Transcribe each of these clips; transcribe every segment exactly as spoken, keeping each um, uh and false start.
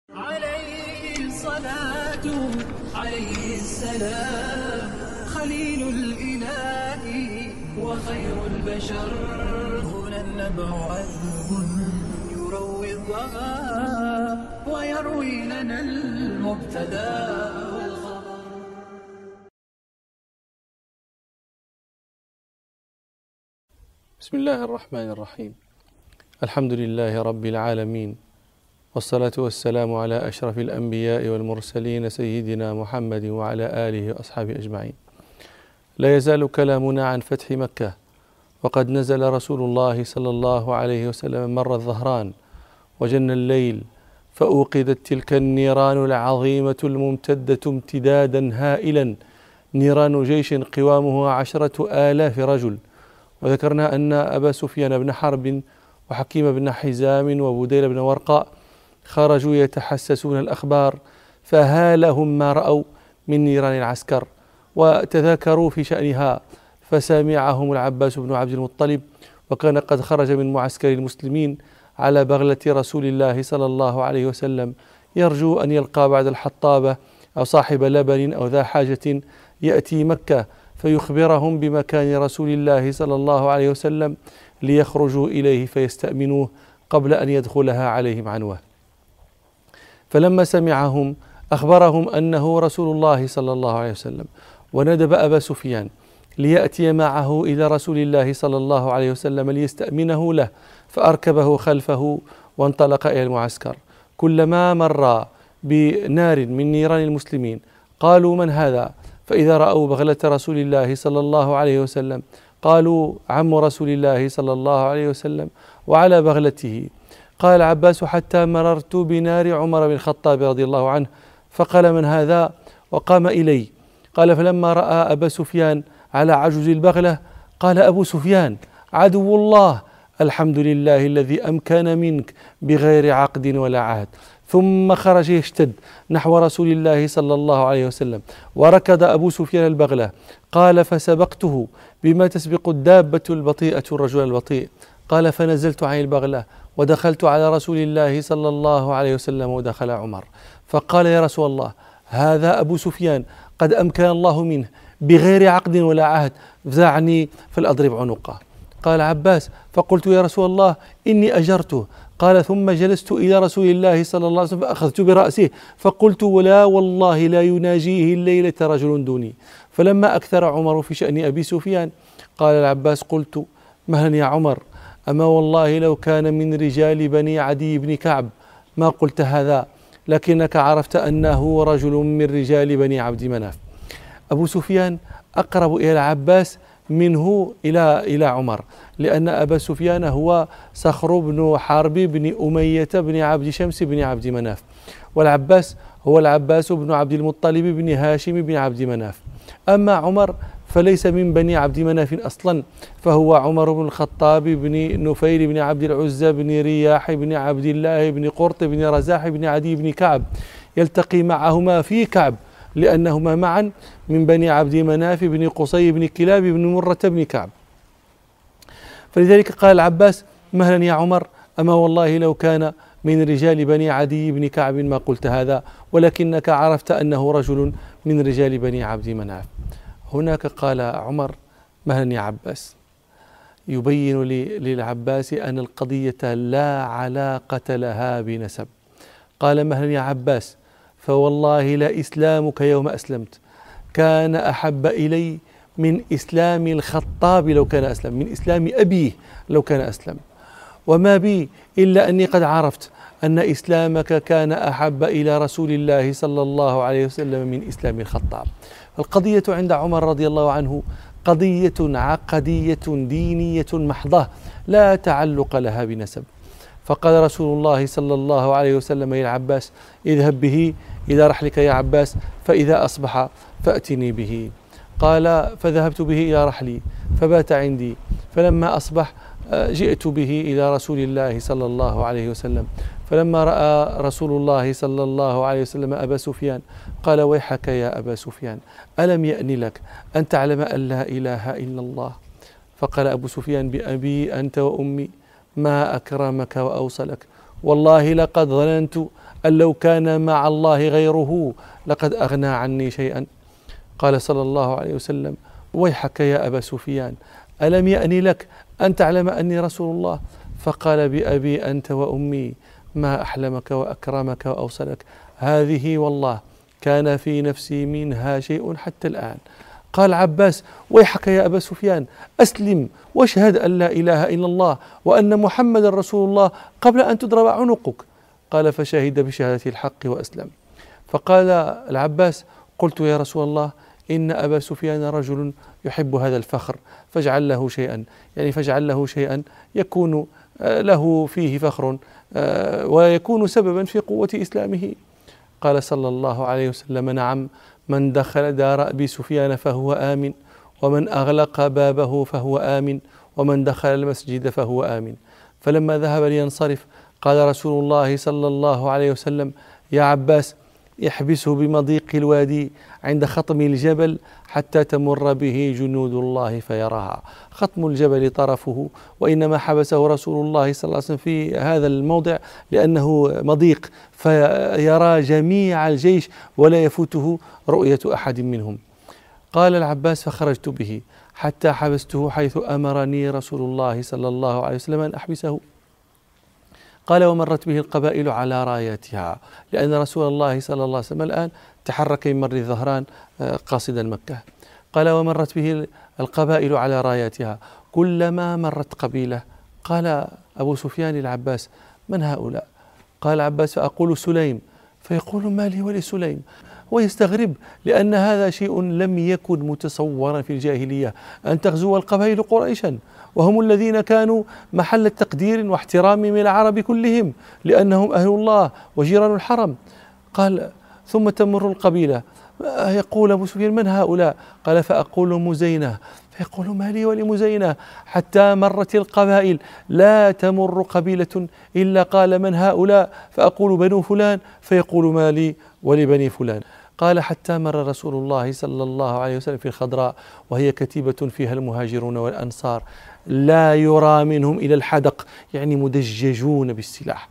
عليه الصلاة عليه السلام خليل الإله وخير البشر هنا النبع عذب يروي الظما ويروي لنا المبتدا والخبر. بسم الله الرحمن الرحيم. الحمد لله رب العالمين، والصلاة والسلام على أشرف الأنبياء والمرسلين سيدنا محمد وعلى آله وأصحابه أجمعين. لا يزال كلامنا عن فتح مكة، وقد نزل رسول الله صلى الله عليه وسلم مر الظهران وجن الليل، فأوقدت تلك النيران العظيمة الممتدة امتدادا هائلا، نيران جيش قوامه عشرة آلاف رجل. وذكرنا أن أبا سفيان بن حرب وحكيم بن حزام وبديل بن ورقاء خرجوا يتحسسون الأخبار، فهالهم ما رأوا من نيران العسكر وتذاكروا في شأنها، فسمعهم العباس بن عبد المطلب، وكان قد خرج من معسكر المسلمين على بغلة رسول الله صلى الله عليه وسلم، يرجو أن يلقى بعد الحطابة أو صاحب لبن أو ذا حاجة يأتي مكة فيخبرهم بمكان رسول الله صلى الله عليه وسلم ليخرجوا إليه فيستأمنوه قبل أن يدخلها عليهم عنوة. فلما سمعهم أخبرهم أنه رسول الله صلى الله عليه وسلم، وندب أبا سفيان ليأتي معه إلى رسول الله صلى الله عليه وسلم ليستأمنه له، فأركبه خلفه وانطلق إلى المعسكر. كلما مر بنار من نيران المسلمين قالوا: من هذا؟ فإذا رأوا بغلة رسول الله صلى الله عليه وسلم قالوا: عم رسول الله صلى الله عليه وسلم وعلى بغلته. قال العباس: حتى مررت بنار عمر بن الخطاب رضي الله عنه، فقال: من هذا؟ وقام إلي. قال: فلما رأى أبا سفيان على عجز البغلة قال أبو سفيان: عدو الله، الحمد لله الذي أمكن منك بغير عقد ولا عهد. ثم خرج يشتد نحو رسول الله صلى الله عليه وسلم، وركض أبو سفيان البغلة. قال: فسبقته بما تسبق الدابة البطيئة الرجل البطيء. قال: فنزلت عن البغلة ودخلت على رسول الله صلى الله عليه وسلم، ودخل عمر فقال: يا رسول الله، هذا أبو سفيان قد أمكن الله منه بغير عقد ولا عهد، فدعني فلأضرب عنقه. قال عباس: فقلت: يا رسول الله، إني أجرته. قال: ثم جلست إلى رسول الله صلى الله عليه وسلم فأخذت برأسه فقلت: ولا والله لا يناجيه الليلة رجل دوني. فلما أكثر عمر في شأن أبي سفيان قال العباس: قلت: مهلا يا عمر، أما والله لو كان من رجال بني عدي بن كعب ما قلت هذا، لكنك عرفت أنه رجل من رجال بني عبد مناف. أبو سفيان أقرب إلى العباس منه إلى إلى عمر، لأن أبا سفيان هو صخر بن حرب بن أمية بن عبد شمس بن عبد مناف، والعباس هو العباس بن عبد المطلب بن هاشم بن عبد مناف. أما عمر فليس من بني عبد مناف أصلا، فهو عمر بن الخطاب بن نفيل بن عبد العزى بن رياح بن عبد الله بن قرط بن رزاح بن عدي بن كعب، يلتقي معهما في كعب لأنهما معا من بني عبد مناف بن قصي بن كلاب بن مرة بن كعب. فلذلك قال العباس: مهلا يا عمر، أما والله لو كان من رجال بني عدي بن كعب ما قلت هذا، ولكنك عرفت أنه رجل من رجال بني عبد مناف. هناك قال عمر: مهلا يا عباس، يبين للعباس أن القضية لا علاقة لها بنسب. قال: مهلا يا عباس، فوالله لا إسلامك يوم أسلمت كان أحب إلي من إسلام الخطاب لو كان أسلم، من إسلام أبيه لو كان أسلم، وما بي إلا أني قد عرفت أن إسلامك كان أحب إلى رسول الله صلى الله عليه وسلم من إسلام الخطاب. القضية عند عمر رضي الله عنه قضية عقدية دينية محضة لا تعلق لها بنسب. فقال رسول الله صلى الله عليه وسلم إلى العباس: اذهب به إلى رحلك يا عباس، فإذا أصبح فأتني به. قال: فذهبت به إلى رحلي فبات عندي، فلما أصبح جئت به إلى رسول الله صلى الله عليه وسلم. فلما رأى رسول الله صلى الله عليه وسلم أبا سفيان قال: ويحك يا أبا سفيان، ألم يأن لك أن تعلم أن لا إله إلا الله؟ فقال أبو سفيان: بأبي أنت وأمي ما أكرمك وأوصلك، والله لقد ظننت أن لو كان مع الله غيره لقد أغنى عني شيئا. قال صلى الله عليه وسلم: ويحك يا أبا سفيان، ألم يأن لك أن تعلم أني رسول الله؟ فقال: بأبي أنت وأمي ما أحلمك وأكرمك وأوصلك، هذه والله كان في نفسي منها شيء حتى الآن. قال عباس: ويحك يا أبا سفيان، أسلم واشهد أن لا إله إلا الله وأن محمد رسول الله قبل أن تضرب عنقك. قال: فشهد بشهادة الحق وأسلم. فقال العباس: قلت يا رسول الله إن أبا سفيان رجل يحب هذا الفخر، فاجعل له شيئا، يعني فاجعل له شيئا يكون له فيه فخر ويكون سببا في قوة إسلامه. قال صلى الله عليه وسلم: نعم، من دخل دار أبي سفيان فهو آمن، ومن أغلق بابه فهو آمن، ومن دخل المسجد فهو آمن. فلما ذهب لينصرف قال رسول الله صلى الله عليه وسلم: يا عباس، احبسه بمضيق الوادي عند خطم الجبل حتى تمر به جنود الله فيراها. خطم الجبل طرفه، وإنما حبسه رسول الله صلى الله عليه وسلم في هذا الموضع لأنه مضيق فيرى جميع الجيش ولا يفوته رؤية أحد منهم. قال العباس: فخرجت به حتى حبسته حيث أمرني رسول الله صلى الله عليه وسلم أن أحبسه. قال: ومرت به القبائل على راياتها، لأن رسول الله صلى الله عليه وسلم الآن تحرك من مر الظهران قاصدا مكة. قال: ومرت به القبائل على راياتها، كلما مرت قبيلة قال أبو سفيان للعباس: من هؤلاء؟ قال العباس: فأقول سليم، فيقول: ما لي ولسليم؟ ويستغرب لأن هذا شيء لم يكن متصورا في الجاهلية، أن تغزو القبائل قريشا، وهم الذين كانوا محل تقدير واحترام من العرب كلهم لأنهم أهل الله وجيران الحرم. قال: ثم تمر القبيلة، يقول أبو سفيان: من هؤلاء؟ قال: فأقول مزينة، فيقول: ما لي ولمزينة؟ حتى مرت القبائل لا تمر قبيلة إلا قال: من هؤلاء؟ فأقول: بنو فلان، فيقول: ما لي ولبني فلان. قال: حتى مر رسول الله صلى الله عليه وسلم في الخضراء، وهي كتيبة فيها المهاجرون والأنصار لا يرى منهم إلى الحدق، يعني مدججون بالسلاح.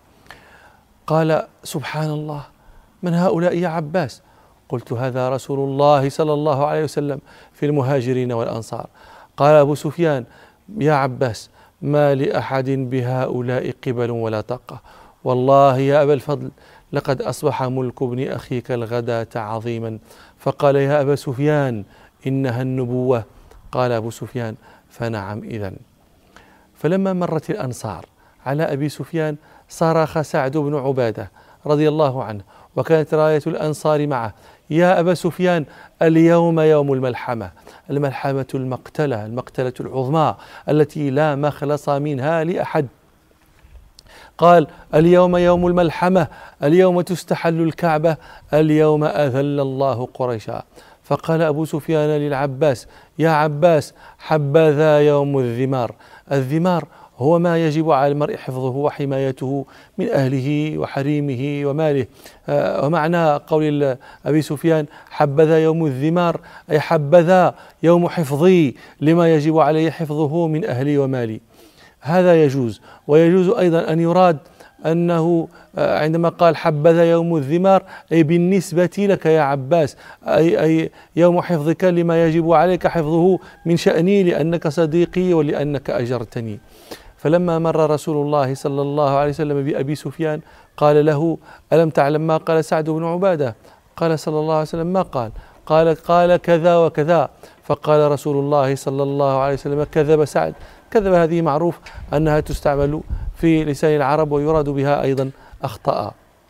قال: سبحان الله، من هؤلاء يا عباس؟ قلت: هذا رسول الله صلى الله عليه وسلم في المهاجرين والأنصار. قال أبو سفيان: يا عباس، ما لأحد بهؤلاء قبل ولا طاقة، والله يا أبا الفضل لقد أصبح ملك ابن أخيك الغداة عظيما. فقال: يا أبا سفيان، إنها النبوة. قال أبو سفيان: فنعم إذن. فلما مرت الأنصار على أبي سفيان صرخ سعد بن عبادة رضي الله عنه، وكانت راية الأنصار معه: يا أبا سفيان، اليوم يوم الملحمة، الملحمة المقتلة، المقتلة العظمى التي لا مخلص منها لأحد. قال: اليوم يوم الملحمة، اليوم تستحل الكعبة، اليوم أذل الله قريشا. فقال أبو سفيان للعباس: يا عباس، حبذا يوم الذمار. الذمار هو ما يجب على المرء حفظه وحمايته من أهله وحريمه وماله. ومعنى قول أبي سفيان حبذا يوم الذمار أي حبذا يوم حفظي لما يجب علي حفظه من أهلي ومالي. هذا يجوز. ويجوز أيضا أن يراد أنه عندما قال حبذا يوم الذمار أي بالنسبة لك يا عباس، أي, أي يوم حفظك لما يجب عليك حفظه من شأني لأنك صديقي ولأنك أجرتني. فلما مر رسول الله صلى الله عليه وسلم بأبي سفيان قال له: ألم تعلم ما قال سعد بن عبادة؟ قال صلى الله عليه وسلم: ما قال؟ قال: قال كذا وكذا. فقال رسول الله صلى الله عليه وسلم: كذب سعد. كذب هذه معروف أنها تستعمل في لسان العرب ويراد بها أيضا أخطأ.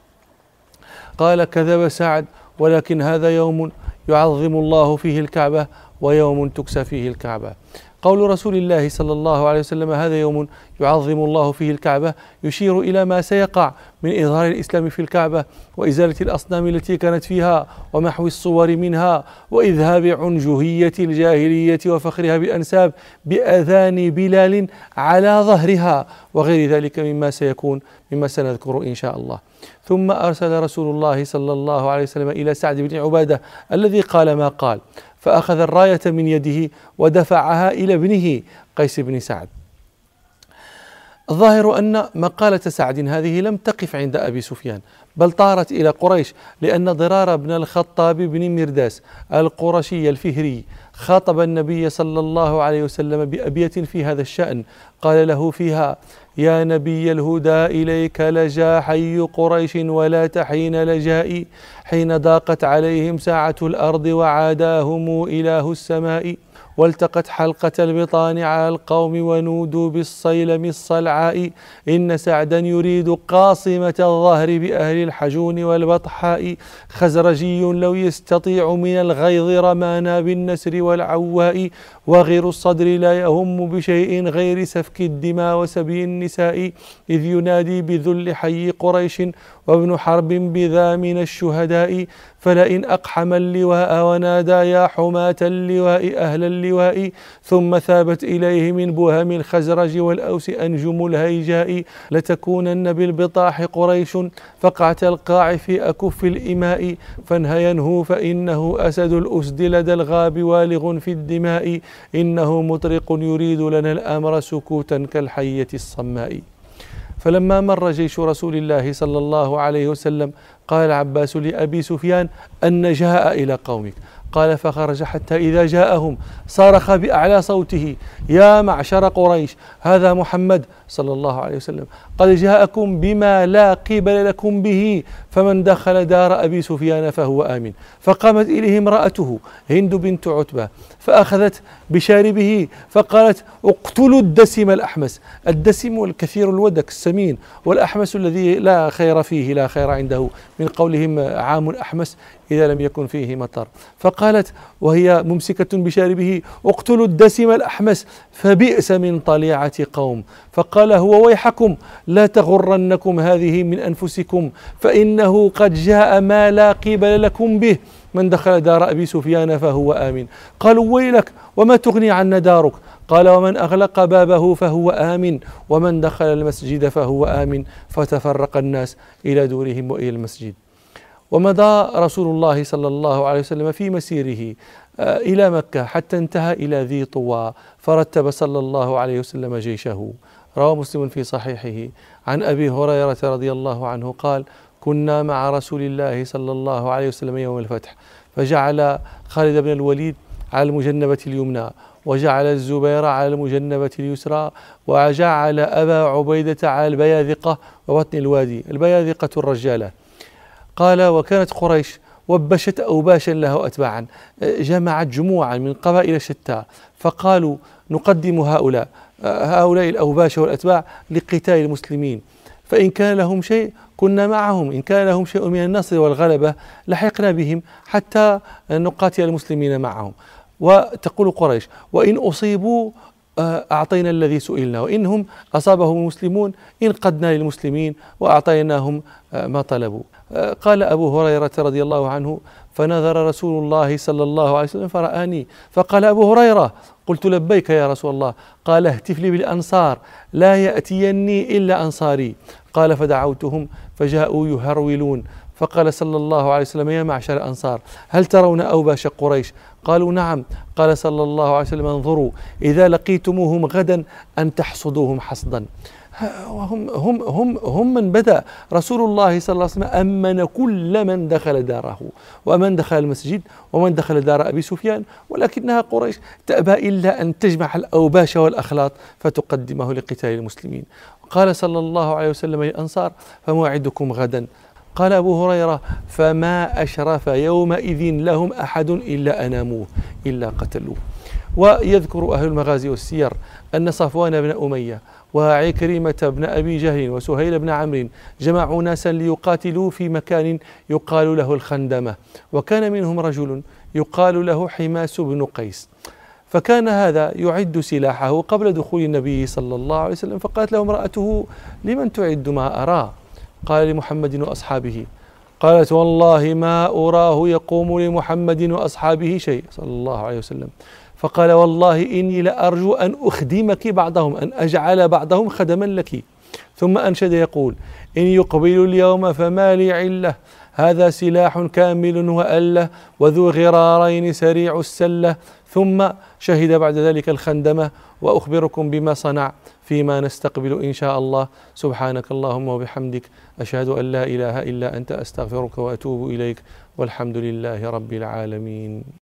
قال: كذب سعد، ولكن هذا يوم يعظم الله فيه الكعبة ويوم تكسى فيه الكعبة. قول رسول الله صلى الله عليه وسلم هذا يوم يعظم الله فيه الكعبة يشير إلى ما سيقع من إظهار الإسلام في الكعبة وإزالة الأصنام التي كانت فيها ومحو الصور منها وإذهاب عنجهية الجاهلية وفخرها بالأنساب بأذان بلال على ظهرها وغير ذلك مما سيكون مما سنذكر إن شاء الله. ثم أرسل رسول الله صلى الله عليه وسلم إلى سعد بن عبادة الذي قال ما قال، فأخذ الراية من يده ودفعها إلى ابنه قيس بن سعد. الظاهر أن مقالة سعد هذه لم تقف عند أبي سفيان، بل طارت إلى قريش، لأن ضرار بن الخطاب بن مرداس القرشي الفهري خاطب النبي صلى الله عليه وسلم بأبية في هذا الشأن، قال له فيها: يا نبي الهدى إليك لجا حي قريش ولا تحين لجائي، حين ضاقت عليهم ساعة الأرض وعاداهم إله السماء، والتقت حلقة البطان على القوم ونودوا بالصيلم الصلعاء، إن سعدا يريد قاصمة الظهر بأهل الحجون والبطحاء، خزرجي لو يستطيع من الغيظ رمانا بالنسر والعواء، وغير الصدر لا يهم بشيء غير سفك الدماء وسبي النساء، إذ ينادي بذل حي قريش وابن حرب بذا من الشهداء، فلئن أقحم اللواء ونادى يا حماة اللواء أهل اللواء، ثم ثابت إليه من بهم الخزرج والأوس أنجم الهيجاء، لتكونن بالبطاح قريش فقعة القاع في أكف الإماء، فانهينه فإنه أسد الأسد لدى الغاب والغ في الدماء، إنه مطرق يريد لنا الأمر سكوتا كالحية الصماء. فلما مر جيش رسول الله صلى الله عليه وسلم قال العباس لأبي سفيان: أن جاء إلى قومك؟ قال: فخرج حتى إذا جاءهم صرخ بأعلى صوته: يا معشر قريش، هذا محمد صلى الله عليه وسلم قد جاءكم بما لا قبل لكم به، فمن دخل دار أبي سفيان فهو آمن. فقامت إليه امرأته هند بنت عتبة فأخذت بشاربه فقالت: اقتلوا الدسم الأحمس. الدسم الكثير الودك السمين، والأحمس الذي لا خير فيه، لا خير عنده، من قولهم عام أحمس إذا لم يكن فيه مطر. فقالت وهي ممسكة بشاربه: اقتلوا الدسم الأحمس، فبئس من طليعة قوم. فقال هو: ويحكم لا تغرنكم هذه من أنفسكم، فإنه قد جاء ما لا قبل لكم به، من دخل دار أبي سفيان فهو آمن. قالوا: ويلك، وما تغني عنا دارك؟ قال: ومن أغلق بابه فهو آمن، ومن دخل المسجد فهو آمن. فتفرق الناس إلى دورهم وإلى المسجد. ومضى رسول الله صلى الله عليه وسلم في مسيره إلى مكة حتى انتهى إلى ذي طوى، فرتب صلى الله عليه وسلم جيشه. روى مسلم في صحيحه عن أبي هريرة رضي الله عنه قال: كنا مع رسول الله صلى الله عليه وسلم يوم الفتح، فجعل خالد بن الوليد على المجنبة اليمنى، وجعل الزبير على المجنبة اليسرى، وجعل أبا عبيدة على البياذقة وبطن الوادي. البياذقة الرجالة. قال: وكانت قريش وبشت أوباشا له أتباعا، جمعت جموعا من قبائل شتى، فقالوا: نقدم هؤلاء هؤلاء الأوباش والأتباع لقتال المسلمين، فإن كان لهم شيء كنا معهم، إن كان لهم شيء من النصر والغلبة لحقنا بهم حتى نقاتل المسلمين معهم. وتقول قريش: وإن أصيبوا أعطينا الذي سئلنا، وإنهم أصابهم المسلمون انقدنا للمسلمين وأعطيناهم ما طلبوا. قال أبو هريرة رضي الله عنه: فنظر رسول الله صلى الله عليه وسلم فرآني، فقال أبو هريرة: قلت لبيك يا رسول الله. قال: اهتف لي بالأنصار لا يأتيني إلا أنصاري. قال: فدعوتهم فجاءوا يهرولون، فقال صلى الله عليه وسلم: يا معشر الأنصار، هل ترون أوباش قريش؟ قالوا: نعم. قال صلى الله عليه وسلم: انظروا إذا لقيتموهم غدا أن تحصدوهم حصدا. هم, هم, هم, هم من بدأ رسول الله صلى الله عليه وسلم أمن كل من دخل داره، ومن دخل المسجد، ومن دخل دار أبي سفيان، ولكنها قريش تأبى إلا أن تجمع الأوباش والأخلاط فتقدمه لقتال المسلمين. قال صلى الله عليه وسلم للأنصار: فموعدكم غدا. قال أبو هريرة: فما أشرف يومئذ لهم أحد إلا أناموه إلا قتلوه. ويذكر أهل المغازي والسير أن صفوان بن أمية وعكرمة بن أبي جهل وسهيل بن عمرو جمعوا ناسا ليقاتلوا في مكان يقال له الخندمة، وكان منهم رجل يقال له حماس بن قيس، فكان هذا يعد سلاحه قبل دخول النبي صلى الله عليه وسلم، فقالت له امرأته: لمن تعد ما أرى؟ قال: لمحمد وأصحابه. قالت: والله ما أراه يقوم لمحمد وأصحابه شيء صلى الله عليه وسلم. فقال: والله إني لأرجو أن أخدمك بعضهم، أن أجعل بعضهم خدما لك. ثم أنشد يقول: إن يقبل اليوم فما لي علة، هذا سلاح كامل وألة وذو غرارين سريع السلة. ثم شهد بعد ذلك الخندمة: وأخبركم بما صنع فيما نستقبل إن شاء الله. سبحانك اللهم وبحمدك، أشهد أن لا إله إلا أنت، أستغفرك وأتوب إليك، والحمد لله رب العالمين.